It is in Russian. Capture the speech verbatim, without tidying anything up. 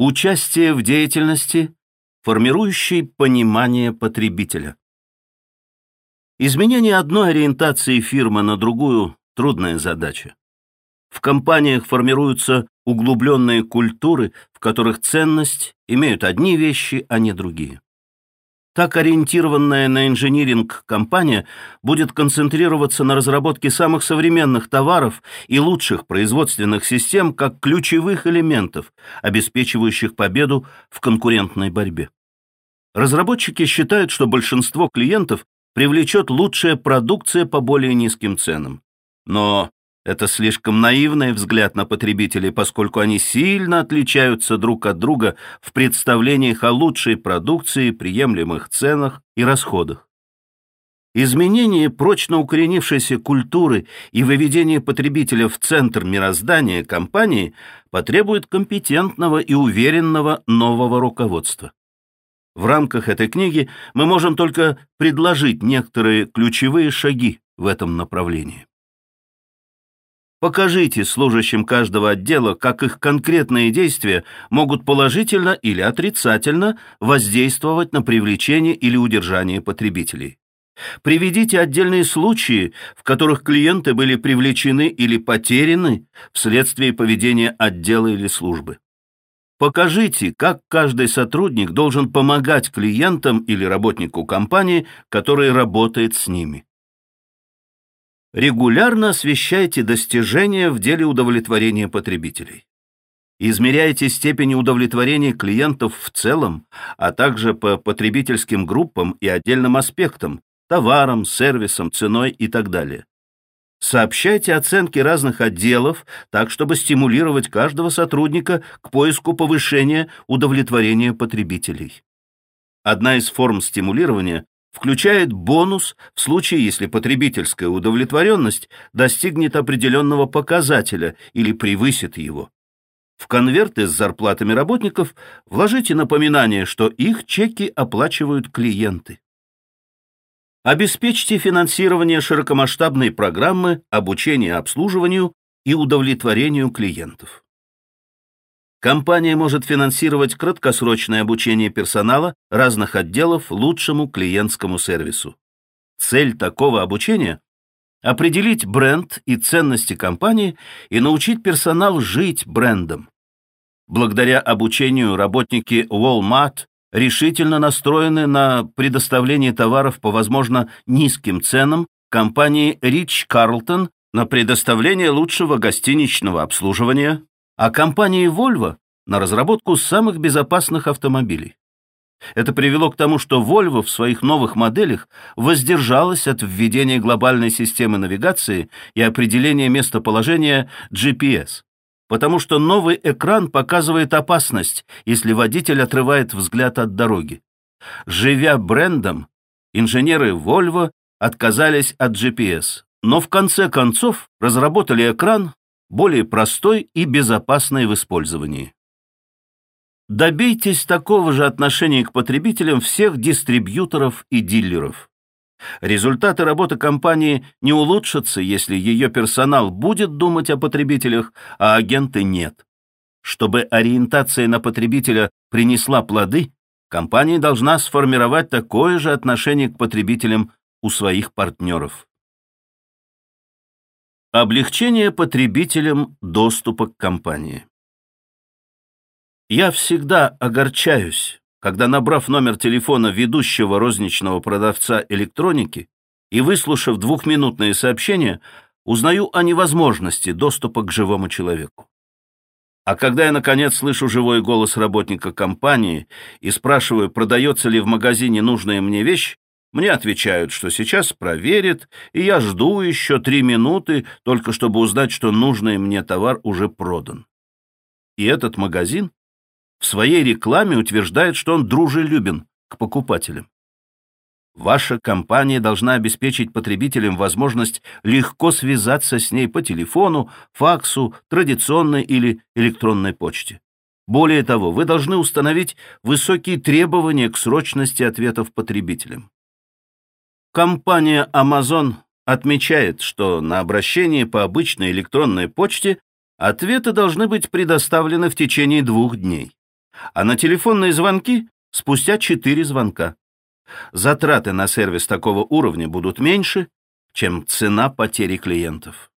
Участие в деятельности, формирующей понимание потребителя. Изменение одной ориентации фирмы на другую – трудная задача. В компаниях формируются углубленные культуры, в которых ценность имеют одни вещи, а не другие. Так ориентированная на инжиниринг компания будет концентрироваться на разработке самых современных товаров и лучших производственных систем как ключевых элементов, обеспечивающих победу в конкурентной борьбе. Разработчики считают, что большинство клиентов привлечет лучшая продукция по более низким ценам. Но это слишком наивный взгляд на потребителей, поскольку они сильно отличаются друг от друга в представлениях о лучшей продукции, приемлемых ценах и расходах. Изменение прочно укоренившейся культуры и выведение потребителя в центр мироздания компании потребует компетентного и уверенного нового руководства. В рамках этой книги мы можем только предложить некоторые ключевые шаги в этом направлении. Покажите служащим каждого отдела, как их конкретные действия могут положительно или отрицательно воздействовать на привлечение или удержание потребителей. Приведите отдельные случаи, в которых клиенты были привлечены или потеряны вследствие поведения отдела или службы. Покажите, как каждый сотрудник должен помогать клиентам или работнику компании, который работает с ними. Регулярно освещайте достижения в деле удовлетворения потребителей. Измеряйте степень удовлетворения клиентов в целом, а также по потребительским группам и отдельным аспектам, товарам, сервисам, ценой и так далее. Сообщайте оценки разных отделов, так, чтобы стимулировать каждого сотрудника к поиску повышения удовлетворения потребителей. Одна из форм стимулирования включает бонус в случае, если потребительская удовлетворенность достигнет определенного показателя или превысит его. В конверты с зарплатами работников вложите напоминание, что их чеки оплачивают клиенты. Обеспечьте финансирование широкомасштабной программы обучения обслуживанию и удовлетворению клиентов. Компания может финансировать краткосрочное обучение персонала разных отделов лучшему клиентскому сервису. Цель такого обучения – определить бренд и ценности компании и научить персонал жить брендом. Благодаря обучению работники Walmart решительно настроены на предоставление товаров по, возможно, низким ценам, компании Рич-Карлтон на предоставление лучшего гостиничного обслуживания, а компании Volvo на разработку самых безопасных автомобилей. Это привело к тому, что Volvo в своих новых моделях воздержалась от введения глобальной системы навигации и определения местоположения джи пи эс, потому что новый экран показывает опасность, если водитель отрывает взгляд от дороги. Живя брендом, инженеры Volvo отказались от джи пи эс, но в конце концов разработали экран, более простой и безопасный в использовании. Добейтесь такого же отношения к потребителям всех дистрибьюторов и дилеров. Результаты работы компании не улучшатся, если ее персонал будет думать о потребителях, а агенты нет. Чтобы ориентация на потребителя принесла плоды, компания должна сформировать такое же отношение к потребителям у своих партнеров. Облегчение потребителям доступа к компании. Я всегда огорчаюсь, когда, набрав номер телефона ведущего розничного продавца электроники и выслушав двухминутные сообщения, узнаю о невозможности доступа к живому человеку. А когда я, наконец, слышу живой голос работника компании и спрашиваю, продается ли в магазине нужная мне вещь, мне отвечают, что сейчас проверят, и я жду еще три минуты, только чтобы узнать, что нужный мне товар уже продан. И этот магазин в своей рекламе утверждает, что он дружелюбен к покупателям. Ваша компания должна обеспечить потребителям возможность легко связаться с ней по телефону, факсу, традиционной или электронной почте. Более того, вы должны установить высокие требования к срочности ответов потребителям. Компания Amazon отмечает, что на обращение по обычной электронной почте ответы должны быть предоставлены в течение двух дней. а на телефонные звонки спустя четыре звонка. Затраты на сервис такого уровня будут меньше, чем цена потери клиентов.